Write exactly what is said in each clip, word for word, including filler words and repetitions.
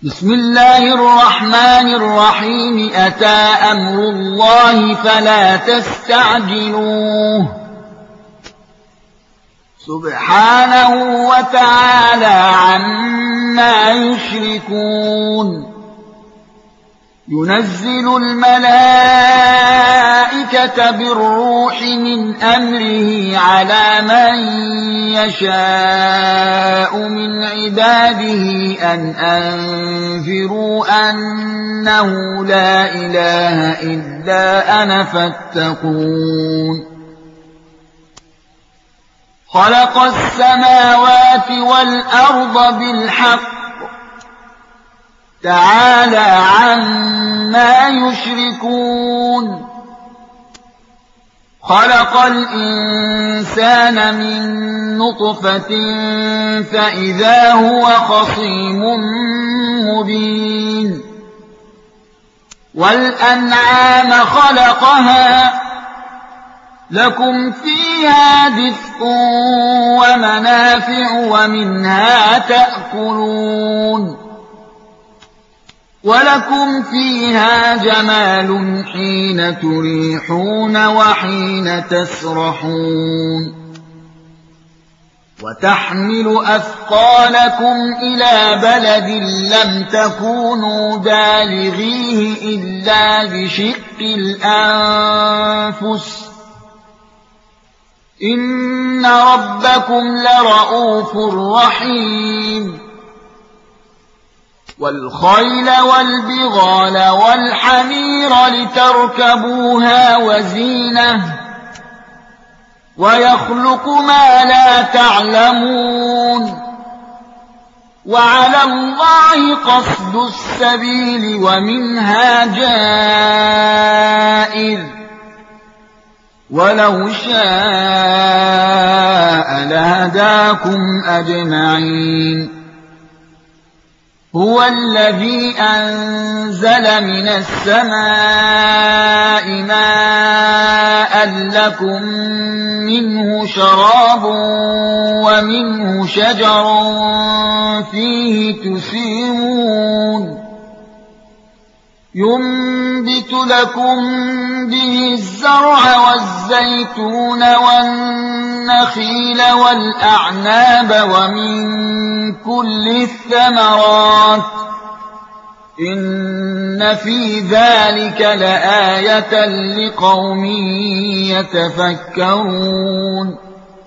بسم الله الرحمن الرحيم أتى أمر الله فلا تستعجلوه سبحانه وتعالى عما يشركون ينزل الملائكة بالروح من أمره على من يشاء من عباده أن أنذروا أنه لا إله إلا أنا فاتقون خلق السماوات والأرض بالحق تعالى عما يشركون خلق الإنسان من نطفة فإذا هو خصيم مبين والأنعام خلقها لكم فيها دفء ومنافع ومنها تأكلون ولكم فيها جمال حين تريحون وحين تسرحون وتحمل أثقالكم إلى بلد لم تكونوا بالغيه إلا بشق الأنفس إن ربكم لرؤوف رحيم والخيل والبغال والحمير لتركبوها وزينة ويخلق ما لا تعلمون وعلى الله قصد السبيل ومنها جائر ولو شاء لهداكم أجمعين هو الذي أنزل من السماء ماء لكم منه شراب ومنه شجر فيه تسيمون ينبت لكم به الزرع والزيتون والنخيل والأعناب ومن كل الثمرات إن في ذلك لآية لقوم يتفكرون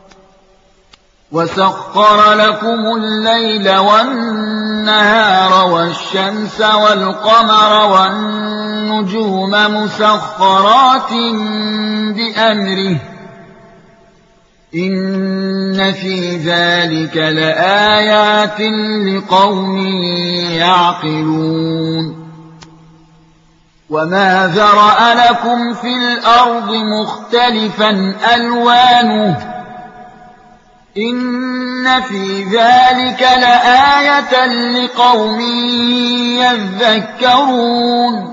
وسخر لكم الليل والنهار والشمس والقمر والنجوم مسخرات بأمره إن في ذلك لآيات لقوم يعقلون وما ذرأ لكم في الأرض مختلفا ألوانه إن في ذلك لآية لقوم يذكرون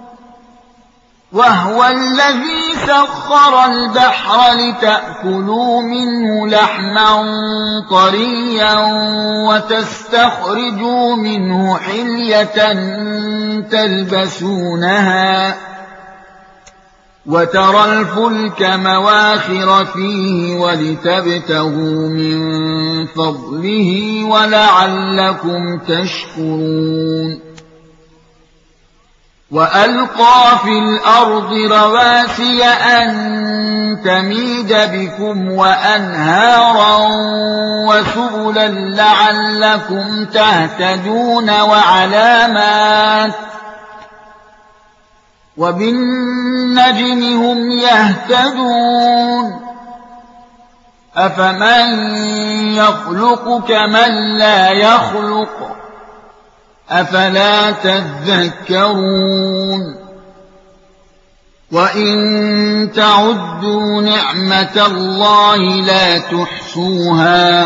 وهو الذي سخر البحر لتأكلوا منه لحما طريا وتستخرجوا منه حلية تلبسونها وترى الفلك مواخر فيه ولتبتغوا من فضله ولعلكم تشكرون وألقى في الأرض رواسي أن تميد بكم وأنهارا وسبلا لعلكم تهتدون وعلامات وبالنجم هم يهتدون أفمن يخلق كمن لا يخلق أفلا تذكرون وإن تعدوا نعمة الله لا تحصوها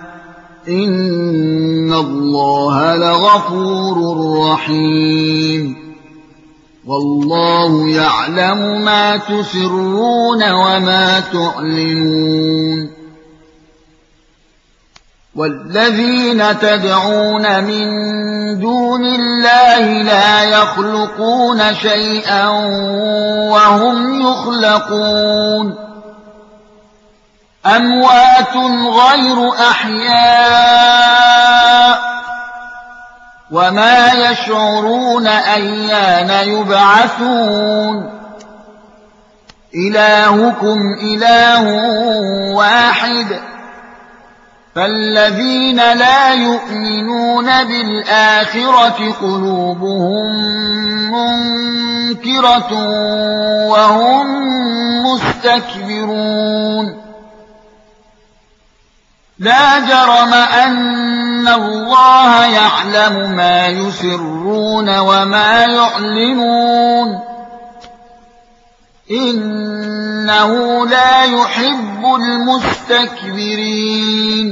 إن الله لغفور رحيم والله يعلم ما تسرون وما تعلنون والذين تدعون من دون الله لا يخلقون شيئا وهم يخلقون أموات غير أحياء وما يشعرون أيان يبعثون إلهكم إله واحد فالذين لا يؤمنون بالآخرة قلوبهم منكرة وهم مستكبرون لا جرم أن الله يعلم ما يسرون وما يعلنون إنه لا يحب المستكبرين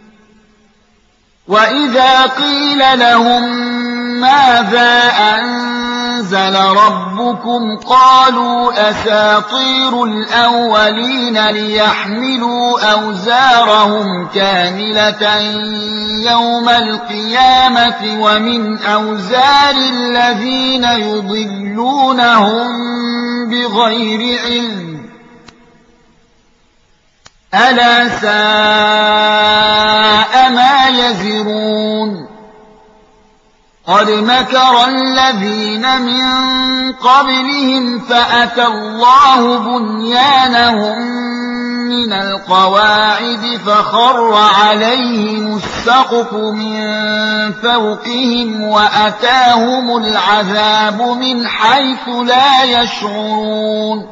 وإذا قيل لهم ماذا أنزل ربكم قالوا أساطير الأولين ليحملوا أوزارهم كاملة يوم القيامة ومن أوزار الذين يضلونهم بغير علم ألا ساء ما يزرون قد مكر الذين من قبلهم فأتى الله بنيانهم من القواعد فخر عليهم السقف من فوقهم وأتاهم العذاب من حيث لا يشعرون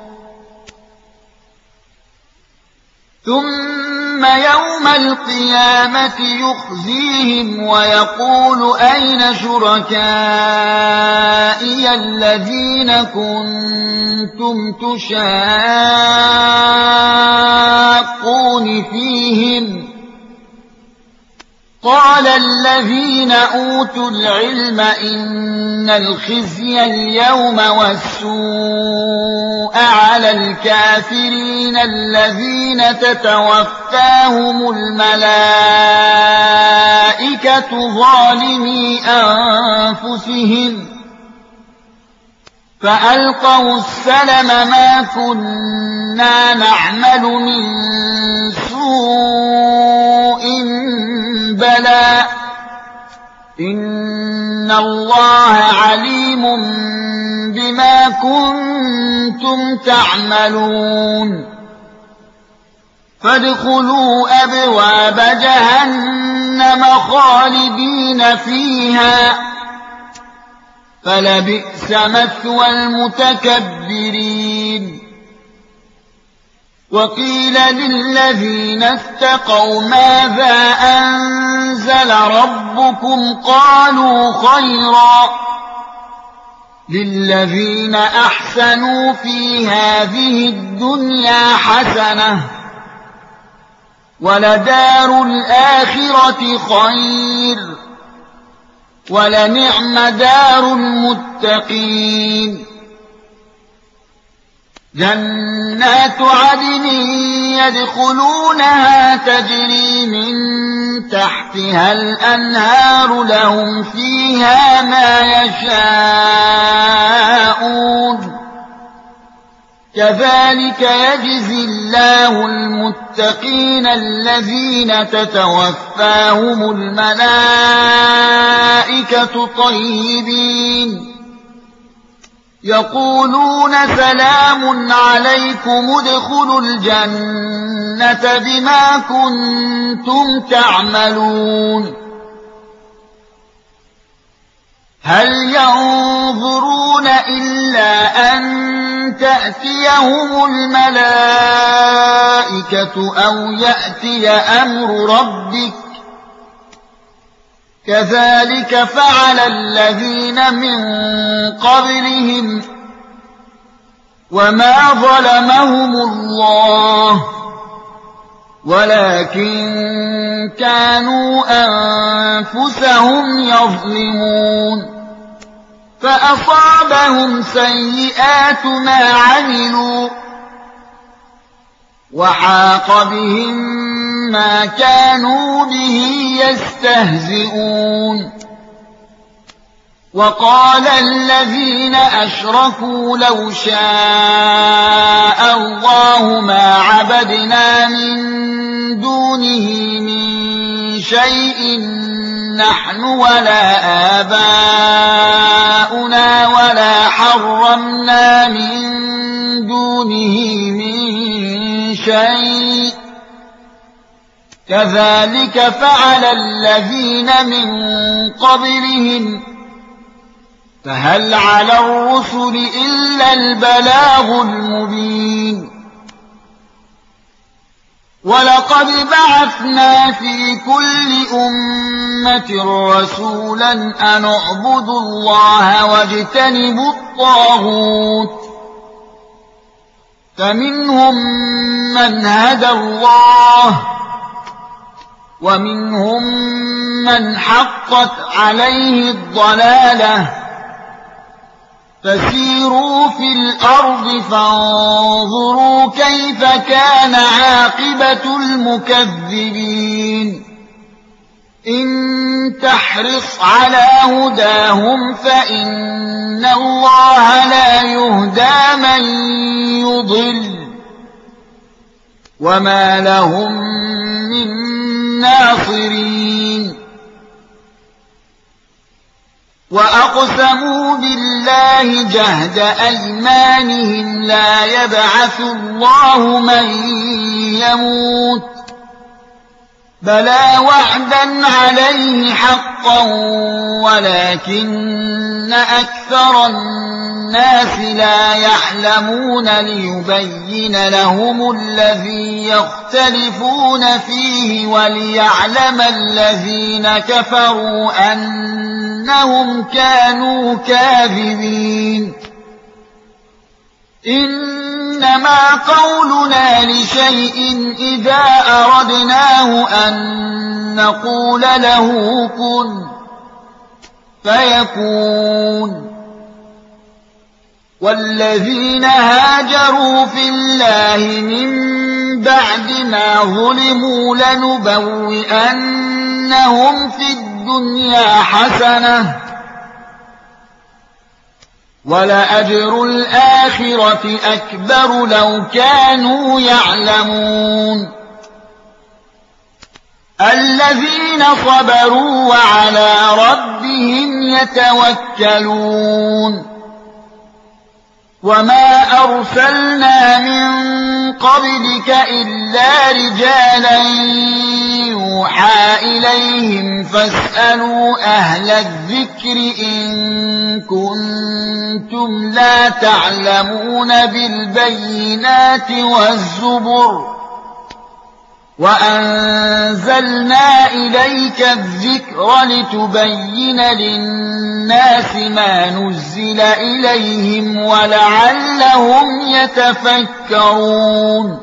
ثم يوم القيامة يخزيهم ويقول أين شركائي الذين كنتم تشاقون فيهم قال الذين أوتوا العلم إن الخزي اليوم والسوء على الكافرين الذين تتوفاهم الملائكة ظالمي أنفسهم فألقوا السلم ما كنا نعمل من سوء بلى إن الله عليم بما كنتم تعملون فادخلوا أبواب جهنم خالدين فيها فلبئس مثوى المتكبرين وقيل للذين اتقوا ماذا أنزل ربكم قالوا خيرا للذين أحسنوا في هذه الدنيا حسنة ولدار الآخرة خير ولنعم دار المتقين جنات عدن يدخلونها تجري من تحتها الأنهار لهم فيها ما يشاءون كذلك يجزي الله المتقين الذين تتوفاهم الملائكة طيبين يقولون سلام عليكم ادخلوا الجنة بما كنتم تعملون هل ينظرون إلا أن تأتيهم الملائكة أو يأتي أمر ربك كذلك فعل الذين من قبلهم وما ظلمهم الله ولكن كانوا أنفسهم يظلمون فأصابهم سيئات ما عملوا وحاق بهم ما كانوا به يستهزئون وقال الذين أشركوا لو شاء الله ما عبدنا من دونه من شيء نحن ولا آباؤنا ولا حرمنا من دونه من شيء كذلك فعل الذين من قبلهم فهل على الرسل إلا البلاغ المبين ولقد بعثنا في كل أمة رسولا أن اعبدوا الله واجتنبوا الطاغوت فمنهم من هدى الله ومنهم من حقت عليه الضلالة فسيروا في الأرض فانظروا كيف كان عاقبة المكذبين إن تحرص على هداهم فإن الله لا يهدى من يضل وما لهم من ناصرين وأقسموا بالله جهد أيمانهم لا يبعث الله من يموت بلى وعدا عليه حقا ولكن أكثر الناس لا يعلمون ليبين لهم الذي يختلفون فيه وليعلم الذين كفروا أنهم كانوا كاذبين إنما قولنا لشيء إذا أردناه أن نقول له كن فيكون والذين هاجروا في الله من بعد ما ظلموا لنبوئنهم في الدنيا حسنة ولأجر الآخرة أكبر لو كانوا يعلمون الذين صبروا وعلى ربهم يتوكلون وما أرسلنا من قبلك إلا رجالا يوحى إليهم فاسألوا أهل الذكر إن كنتم لا تعلمون بالبينات والزبر وأنزلنا إليك الذكر لتبين للناس ما نزل إليهم ولعلهم يتفكرون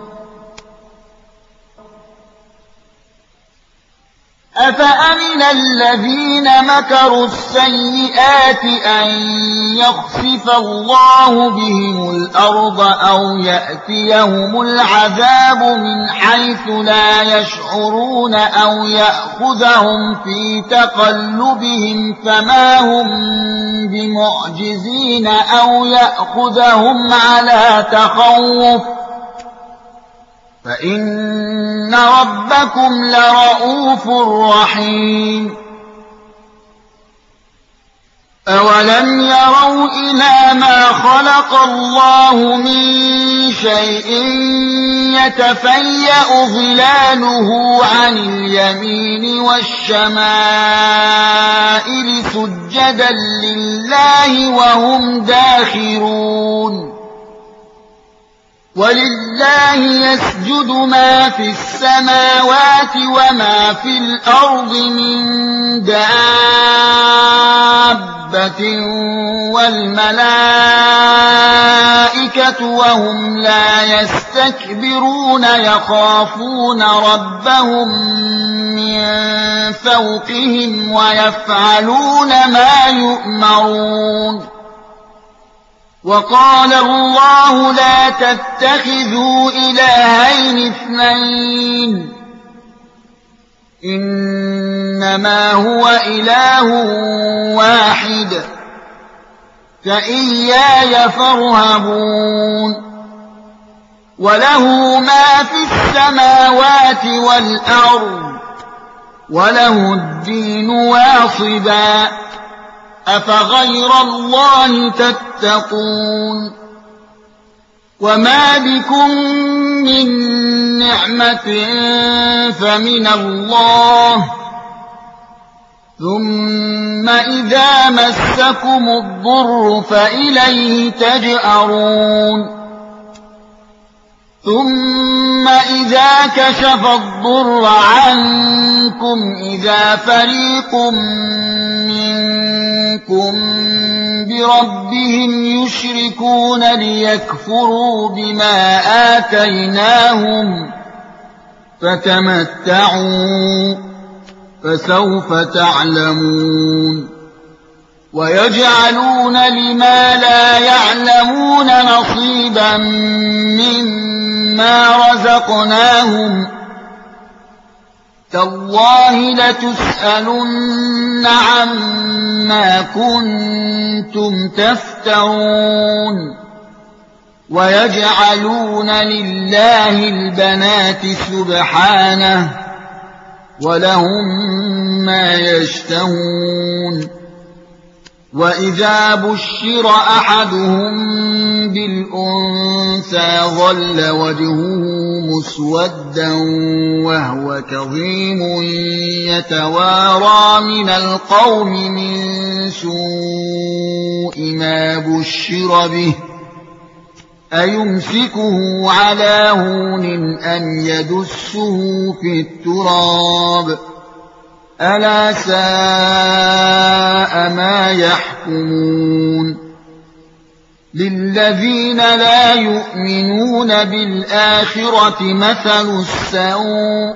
أفأمن الذين مكروا السيئات أن يخسف الله بهم الأرض أو يأتيهم العذاب من حيث لا يشعرون أو يأخذهم في تقلبهم فما هم بمعجزين أو يأخذهم على تخوف فإن ربكم لرؤوف رحيم أولم يروا إلى ما خلق الله من شيء يتفيأ ظلاله عن اليمين والشمائل سجدا لله وهم داخرون ولله يسجد ما في السماوات وما في الأرض من دابة والملائكة وهم لا يستكبرون يخافون ربهم من فوقهم ويفعلون ما يؤمرون وقال الله لا تتخذوا إلهين اثنين إنما هو إله واحد فإياي فارهبون وله ما في السماوات والأرض وله الدين واصبا أفغير الله تتقون وما بكم من نعمة فمن الله ثم إذا مسكم الضر فإليه تجأرون ثم إذا كشف الضر عنكم إذا فريق منكم بربهم يشركون ليكفروا بما آتيناهم فتمتعوا فسوف تعلمون ويجعلون لما لا يعلمون نصيبا مما رزقناهم تالله لتسألن عما كنتم تفترون ويجعلون لله البنات سبحانه ولهم ما يشتهون وإذا بشر أحدهم بالأنثى ظل وجهه مسودا وهو كظيم يتوارى من القوم من سوء ما بشر به أيمسكه على هون أم يدسه في التراب ألا ساء ما يحكمون للذين لا يؤمنون بالآخرة مثل السوء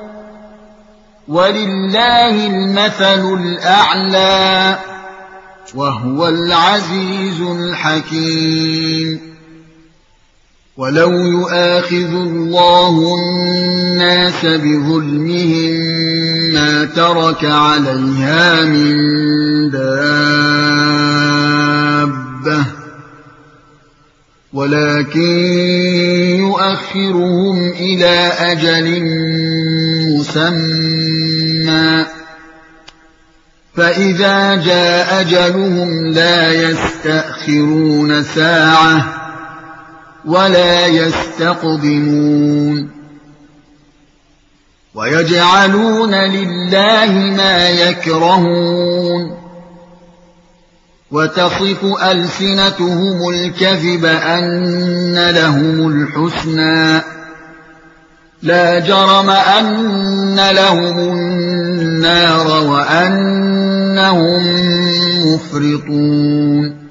ولله المثل الأعلى وهو العزيز الحكيم ولو يؤاخذ الله الناس بظلمهم ما ترك عليها من دابة ولكن يؤخرهم إلى أجل مسمى فإذا جاء أجلهم لا يستأخرون ساعة ولا يستقدمون ويجعلون لله ما يكرهون وتصف ألسنتهم الكذب أن لهم الحسنى لا جرم أن لهم النار وأنهم مفرطون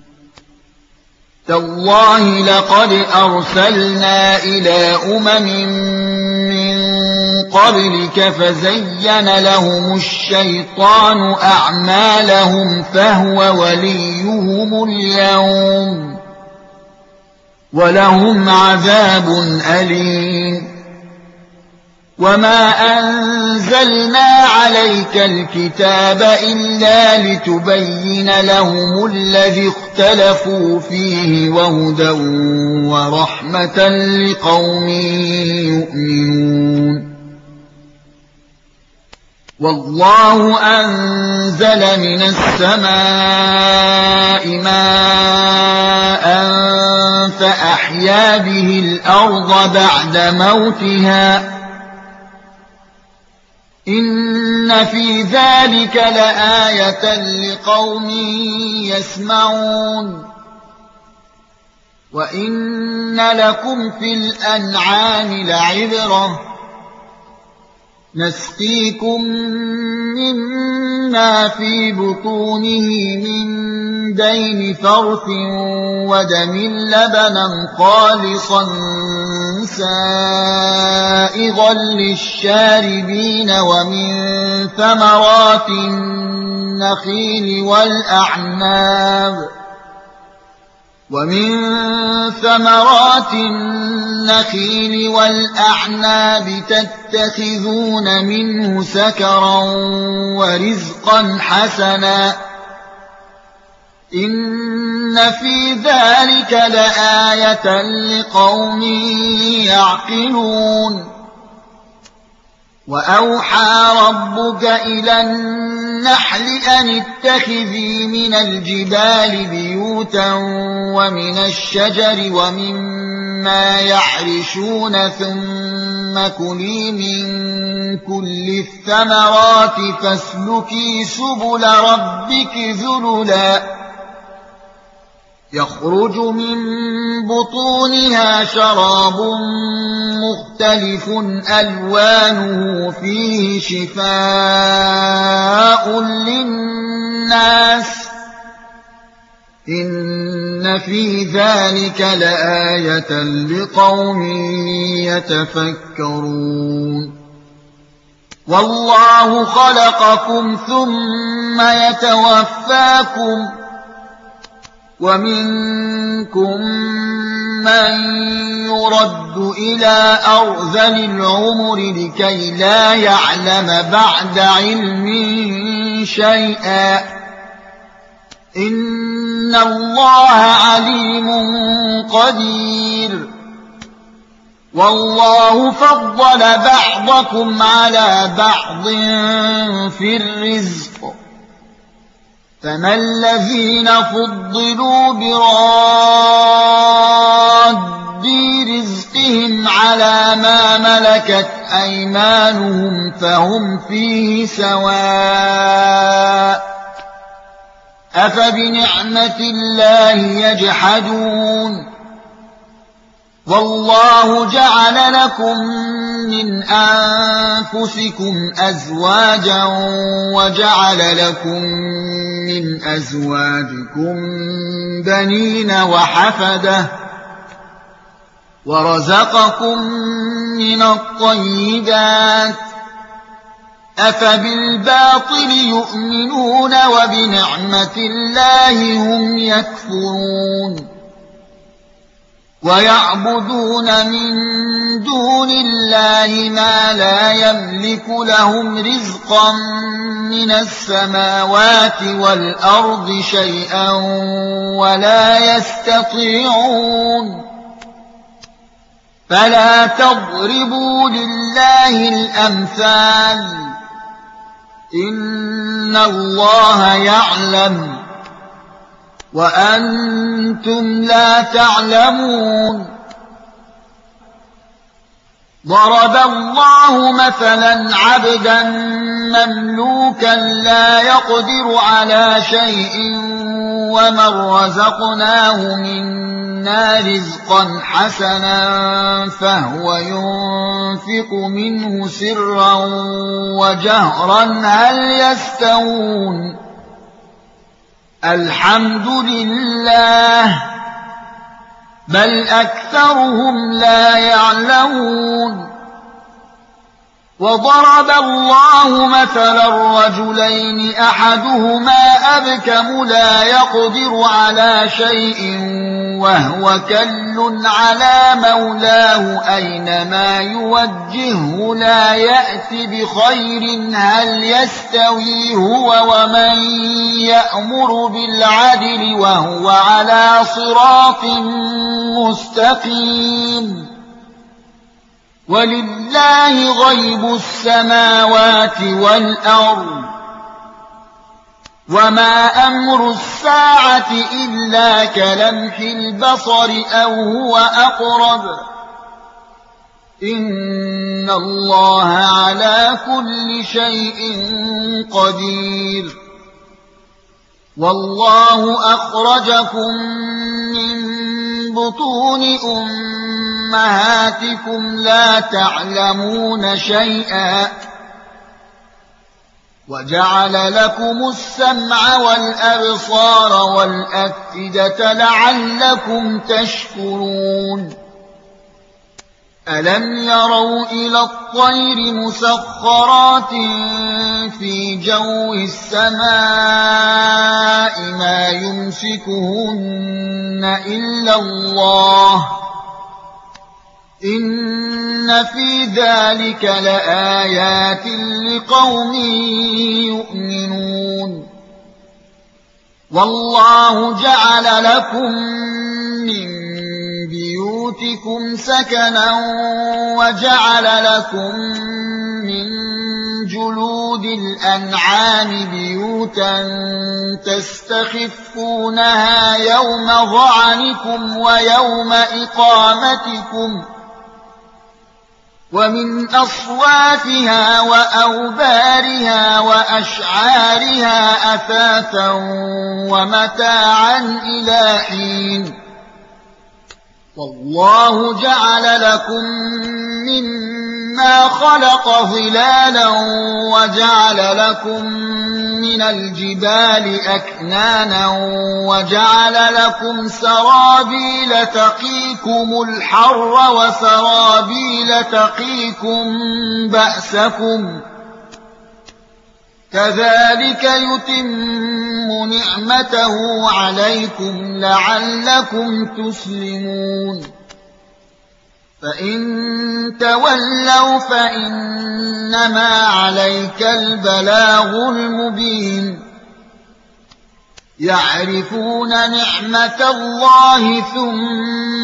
تالله لقد أرسلنا إلى أمم من قبلك فزين لهم الشيطان أعمالهم فهو وليهم اليوم ولهم عذاب أليم وما أنزلنا عليك الكتاب إلا لتبين لهم الذي اختلفوا فيه وهدى ورحمة لقوم يؤمنون والله أنزل من السماء ماء فأحيا به الأرض بعد موتها إن في ذلك لآية لقوم يسمعون وإن لكم في الأنعام لعبرة نسقيكم مما في بطونه من بين فرث ودم لبنا خالصا سائغا للشاربين ومن ثمرات النخيل والأعناب ومن ثمرات النخيل والأعناب تتخذون منه سكرا ورزقا حسنا إن في ذلك لآية لقوم يعقلون وأوحى ربك إلى النحل أن اتخذي من الجبال بيوتا ومن الشجر ومما يعرشون ثم كلي من كل الثمرات فاسلكي سبل ربك ذللا يخرج من بطونها شراب مختلف ألوانه فيه شفاء للناس إن في ذلك لآية لقوم يتفكرون والله خلقكم ثم يتوفاكم ومنكم من يرد إلى أرذل العمر لكي لا يعلم بعد علم شيئا إن الله عليم قدير والله فضل بعضكم على بعض في الرزق فما الذين فضلوا براد رزقهم على ما ملكت أيمانهم فهم فيه سواء أفبنعمة الله يجحدون والله جعل لكم من أنفسكم أزواجا وجعل لكم من أزواجكم بنين وحفدة ورزقكم من الطيبات أفبالباطل يؤمنون وبنعمة الله هم يكفرون ويعبدون من دون الله ما لا يملك لهم رزقا من السماوات والأرض شيئا ولا يستطيعون فلا تضربوا لله الأمثال إن الله يعلم وأنتم لا تعلمون ضرب الله مثلا عبدا مملوكا لا يقدر على شيء ومن رزقناه منا رزقا حسنا فهو ينفق منه سرا وجهرا هل يستوون الحمد لله بل أكثرهم لا يعلمون وضرب الله مثلا رجلين أحدهما أبكم لا يقدر على شيء وهو كل على مولاه أينما يوجهه لا يأتي بخير هل يستوي هو ومن يأمر بالعدل وهو على صراط مستقيم ولله غيب السماوات والأرض وما أمر الساعة إلا كلمح البصر أو هو أقرب إن الله على كل شيء قدير والله أخرجكم من بطون أمهاتكم لا تعلمون شيئا وجعل لكم السمع والأبصار والأفئدة لعلكم تشكرون ألم يروا إلى الطير مسخرات في جو السماء ما يمسكهن إلا الله إن في ذلك لآيات لقوم يؤمنون والله جعل لكم من بيوتكم سكنا وجعل لكم من جلود الأنعام بيوتا تستخفونها يوم ظعنكم ويوم إقامتكم ومن أصوافها وأوبارها وأشعارها أثاثا ومتاعا إلى حين والله جعل لكم مما خلق ظلالا وجعل لكم من الجبال أكنانا وجعل لكم سرابيل تقيكم الحر وسرابيل تقيكم بأسكم كذلك يتم نعمته عليكم لعلكم تسلمون فإن تولوا فإنما عليك البلاغ المبين يعرفون نعمة الله ثم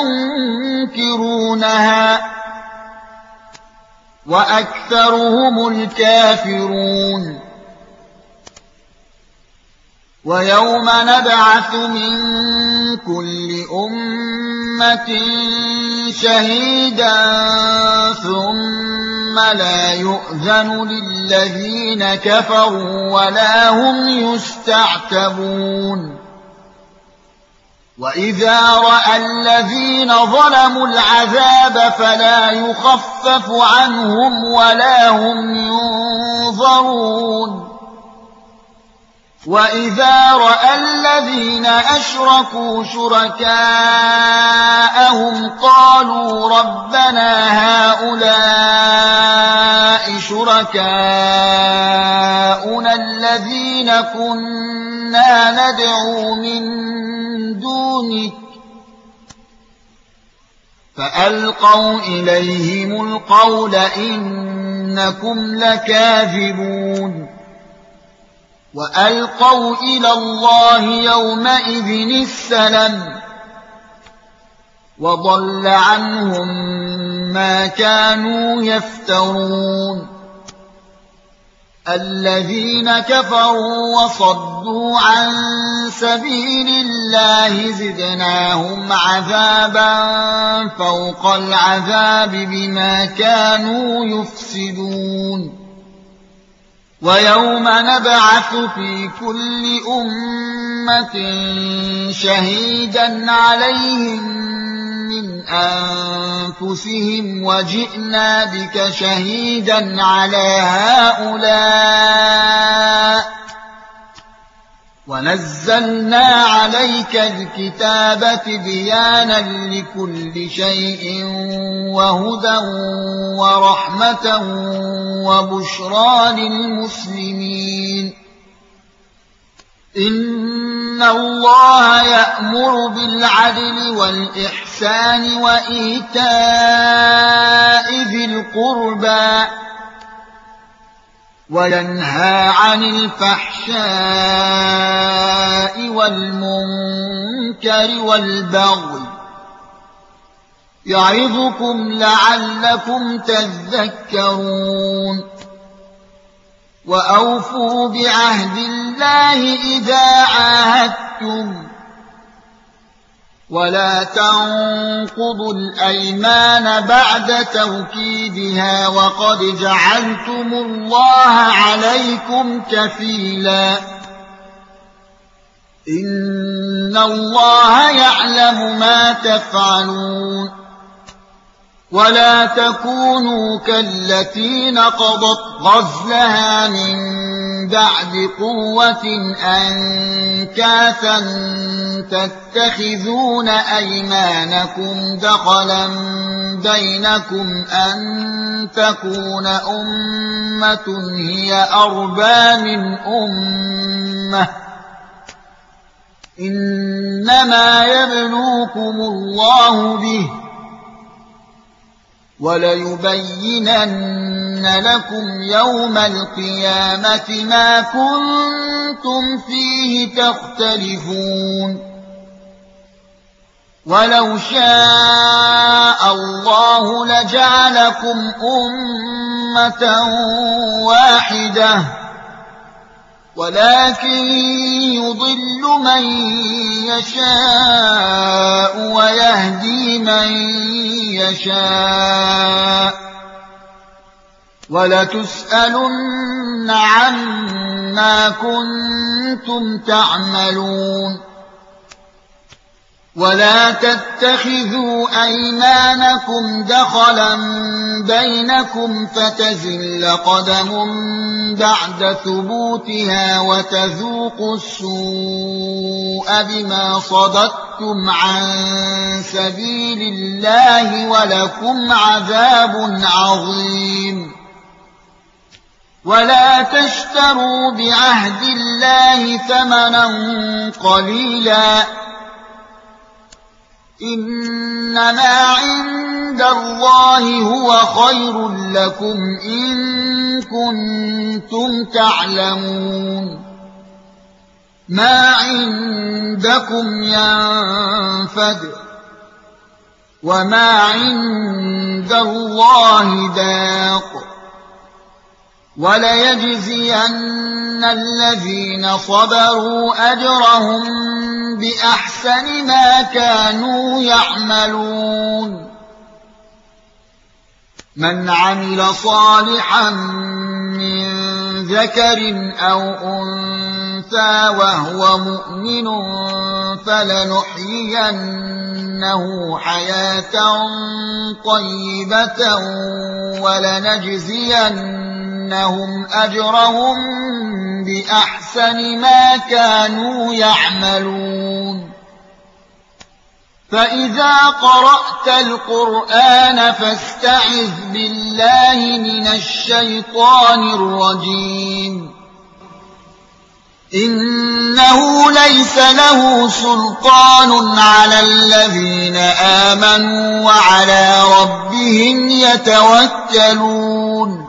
ينكرونها وأكثرهم الكافرون ويوم نبعث من كل أمة شهيدا ثم لا يؤذن للذين كفروا ولا هم يستعتبون وإذا رأى الذين ظلموا العذاب فلا يخفف عنهم ولا هم ينظرون وإذا رأى الذين أشركوا شركاءهم قالوا ربنا هؤلاء شركاؤنا الذين كنا ندعو من دونك فألقوا إليهم القول إنكم لكاذبون وألقوا إلى الله يومئذ السلم وضل عنهم ما كانوا يفترون الذين كفروا وصدوا عن سبيل الله زدناهم عذابا فوق العذاب بما كانوا يفسدون ويوم نبعث في كل أمة شهيدا عليهم من أنفسهم وجئنا بك شهيدا على هؤلاء ونزلنا عليك الكتاب تبيانا لكل شيء وهدى ورحمة وبشرى للمسلمين إن الله يأمر بالعدل والإحسان وإيتاء ذي القربى وينهى عن الفحشاء والمنكر والبغي يعظكم لعلكم تذكرون وأوفوا بعهد الله إذا عاهدتم ولا تنقضوا الأيمان بعد توكيدها وقد جعلتم الله عليكم كفيلا إن الله يعلم ما تفعلون ولا تكونوا كالتي نقضت غزلها من بعد قوة أنكاثا تتخذون أيمانكم دخلا بينكم أن تكون أمة هي أربى من أمة إنما يبلوكم الله به وليبينن لكم يوم القيامة ما كنتم فيه تختلفون ولو شاء الله لجعلكم أمة واحدة ولكن يضل من يشاء ويهدي من يشاء ولتسألن عما كنتم تعملون ولا تتخذوا أيمانكم دخلا بينكم فتزل قدم بعد ثبوتها وتذوقوا السوء بما صددتم عن سبيل الله ولكم عذاب عظيم ولا تشتروا بعهد الله ثمنا قليلا إنما عند الله هو خير لكم إن كنتم تعلمون ما عندكم ينفد وما عند الله باق وليجزين الذين صبروا أجرهم بأحسن ما كانوا يعملون من عمل صالحا من ذكر أو أنثى وهو مؤمن فلنحيينه حياة طيبة ولنجزينهم أجرهم بأحسن ما كانوا يعملون فإذا قرأت القرآن فاستعذ بالله من الشيطان الرجيم إنه ليس له سلطان على الذين آمنوا وعلى ربهم يتوكلون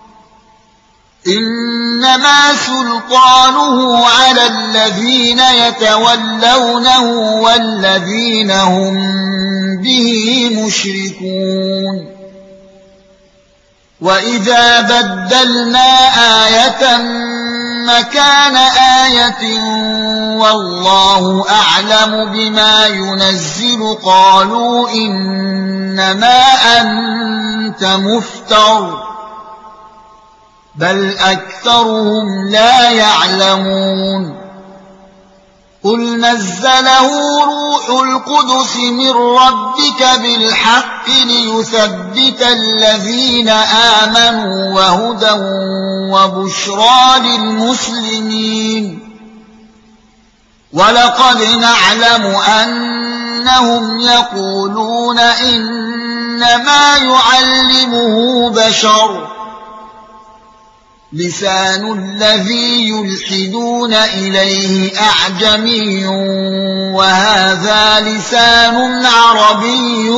إنما سلطانه على الذين يتولونه والذين هم به مشركون وإذا بدلنا آية مكان آية والله أعلم بما ينزل قالوا إنما أنت مفتر بل أكثرهم لا يعلمون قل نزله روح القدس من ربك بالحق ليثبت الذين آمنوا وهدى وبشرى للمسلمين ولقد نعلم أنهم يقولون إنما يعلمه بشر لسان الذي يلحدون إليه أعجمي وهذا لسان عربي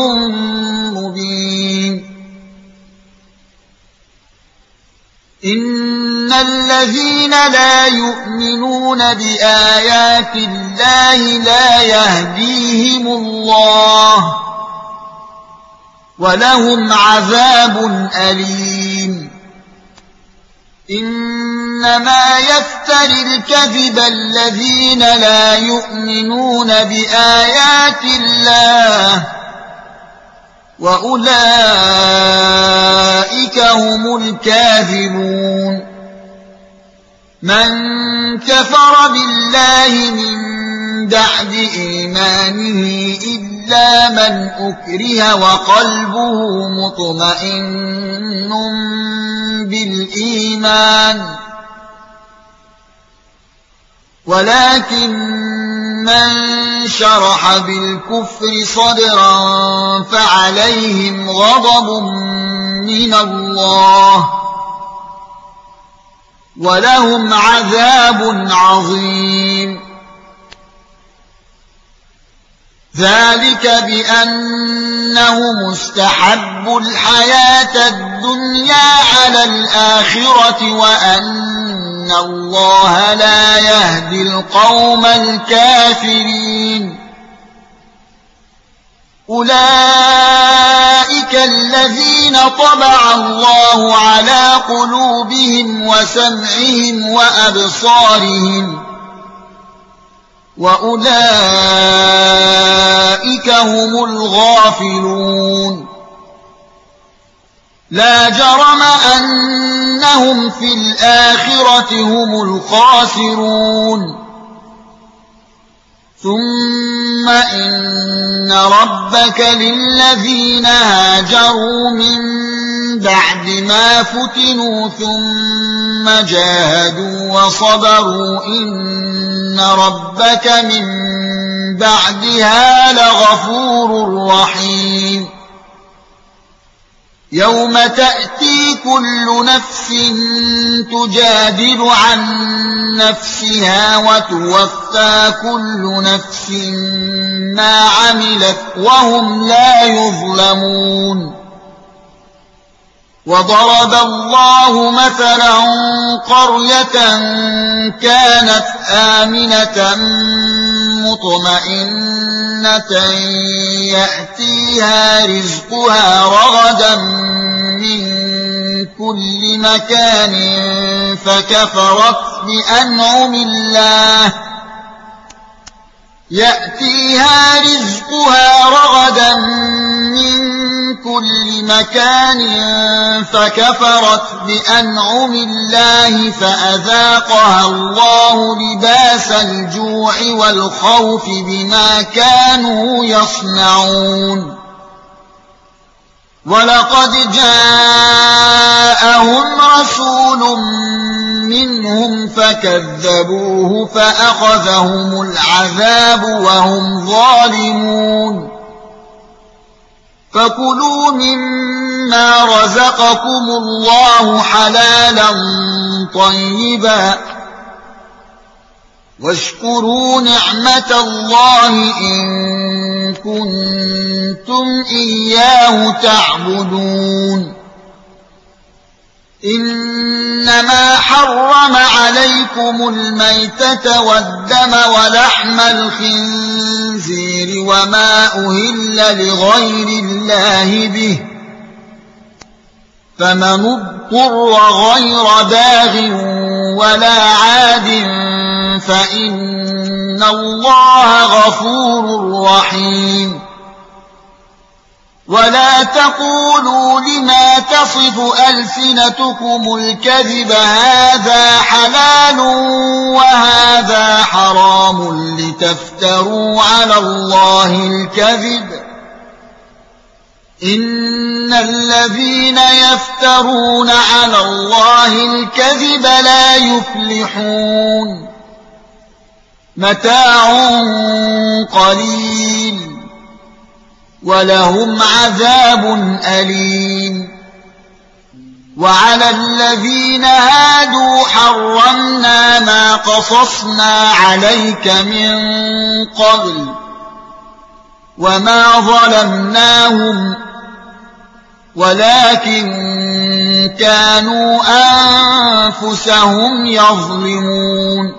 مبين إن الذين لا يؤمنون بآيات الله لا يهديهم الله ولهم عذاب أليم إنما يفتري الكذب الذين لا يؤمنون بآيات الله وأولئك هم الكاذبون من كفر بالله من بعد إيمانه إلا إلا من أكره وقلبه مطمئن بالإيمان ولكن من شرح بالكفر صدرا فعليهم غضب من الله ولهم عذاب عظيم ذلك بأنهم استحبوا الحياة الدنيا على الآخرة وأن الله لا يهدي القوم الكافرين أولئك الذين طبع الله على قلوبهم وسمعهم وأبصارهم وأولئك هم الغافلون لا جرم أنهم في الآخرة هم الخاسرون ثم إن ربك للذين هاجروا من بعد ما فتنوا ثم جاهدوا وصبروا إن ربك من بعدها لغفور رحيم يوم تأتي كل نفس تجادل عن نفسها وتوفى كل نفس ما عملت وهم لا يظلمون وضرب الله مثلا قرية كانت آمنة مطمئنة يأتيها رزقها رغدا من كل مكان فكفرت بأنعم الله يأتيها رزقها رغدا من كل مكان فكفرت بأنعم الله فأذاقها الله لباس الجوع والخوف بما كانوا يصنعون ولقد جاءهم رسول منهم فكذبوه فأخذهم العذاب وهم ظالمون فكلوا مما رزقكم الله حلالا طيبا واشكروا نعمة الله إن كنتم إياه تعبدون إنما حرم عليكم الميتة والدم ولحم الخنزير وما أهل لغير الله به فمن اضطر غير باغ ولا عاد فإن الله غفور رحيم ولا تقولوا لما تصف ألسنتكم الكذب هذا حلال وهذا حرام لتفتروا على الله الكذب إن الذين يفترون على الله الكذب لا يفلحون متاع قليل ولهم عذاب أليم وعلى الذين هادوا حرمنا ما قصصنا عليك من قبل وما ظلمناهم ولكن كانوا أنفسهم يظلمون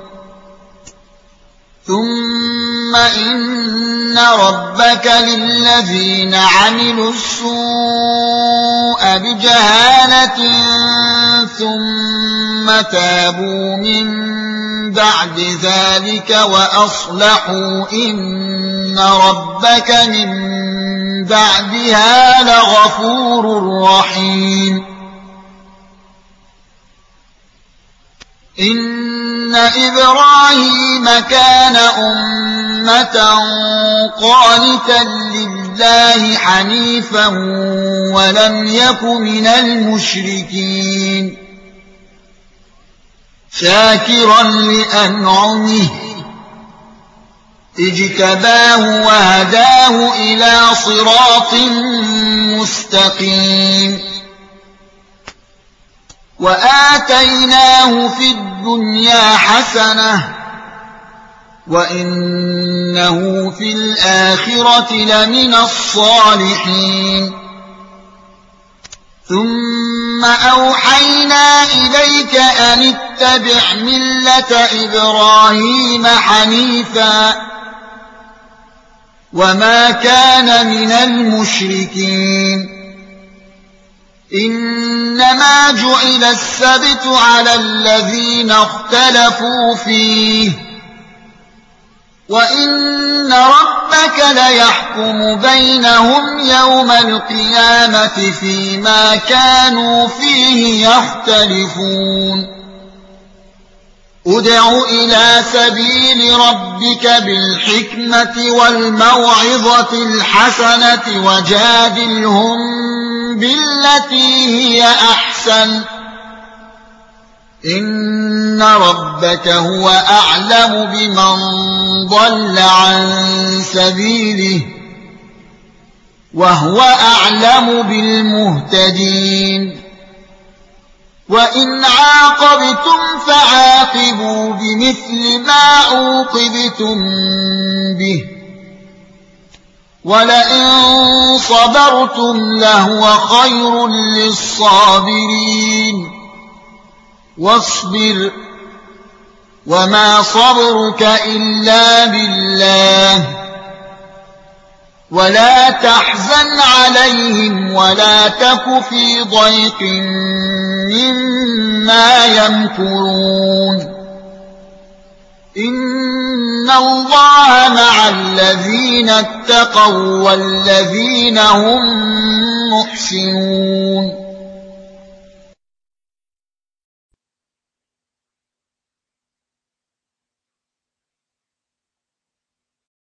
ثم إن ربك للذين عملوا السوء بجهالة ثم تابوا من بعد ذلك وأصلحوا إن ربك من بعدها لغفور رحيم إن إبراهيم كان أمة قانتا لله حنيفا ولم يك من المشركين شاكرا لأنعمه اجتباه وهداه إلى صراط مستقيم وآتيناه في الدنيا حسنة وإنه في الآخرة لمن الصالحين ثم أوحينا إليك أن اتبع ملة إبراهيم حنيفا وما كان من المشركين إنما جعل السبت على الذين اختلفوا فيه وإن ربك ليحكم بينهم يوم القيامة فيما كانوا فيه يختلفون ادع إلى سبيل ربك بالحكمة والموعظة الحسنة وجادلهم بالتي هي أحسن إن ربك هو أعلم بمن ضل عن سبيله وهو أعلم بالمهتدين وإن عاقبتم فعاقبوا بمثل ما عوقبتم به ولئن صبرتم لهو خير للصابرين واصبر وما صبرك إلا بالله ولا تحزن عليهم ولا تك في ضيق مما يمكرون إن الله مع الذين اتقوا والذين هم محسنون